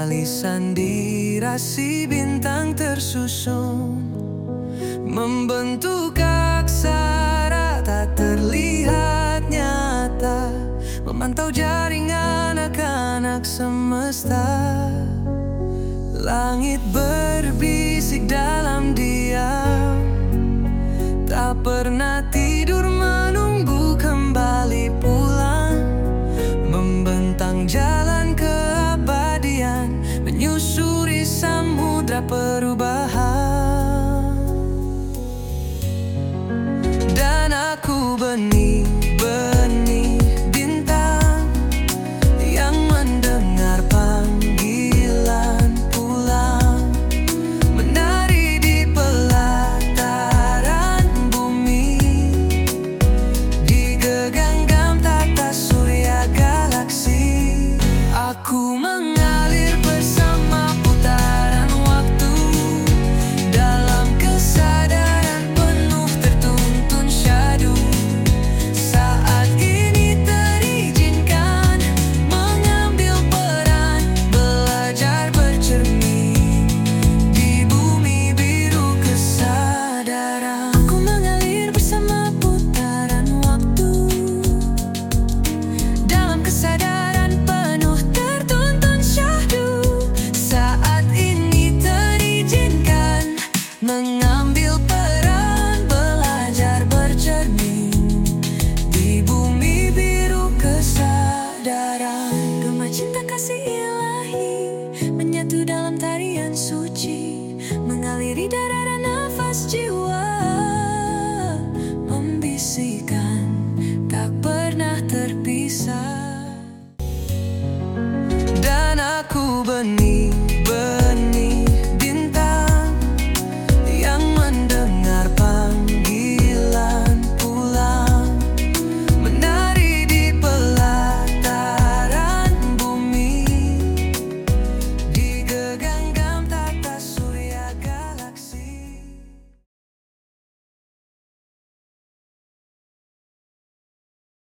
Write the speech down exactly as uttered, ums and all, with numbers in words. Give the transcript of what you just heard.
Alisan dirasi bintang tersusun, membentuk aksara tak terlihat nyata, memantau jaringan anak-anak semesta. Langit berbisik dalam diam, tak pernah tidur menunggu kembali pulang, membentang jalan keabadian, menyusuri samudra perubahan. Dan aku benih-benih bintang yang mendengar panggilan pulang, menari di pelataran bumi, digenggam tata surya galaksi. Aku mengalir bersama putaran waktu, dalam kesadaran penuh tertuntun syahdu. Saat ini terizinkan mengambil peran, belajar bercermin di bumi biru kesadaran. Aku mengalir bersama putaran waktu, dalam kesadaran penuh tertuntun syahdu. Saat ini terizinkan mengambil peran, belajar bercermin di bumi biru kesadaran. Gema cinta kasih ilahi menyatu dalam tarian suci, mengaliri darah dan nafas jiwa, membisik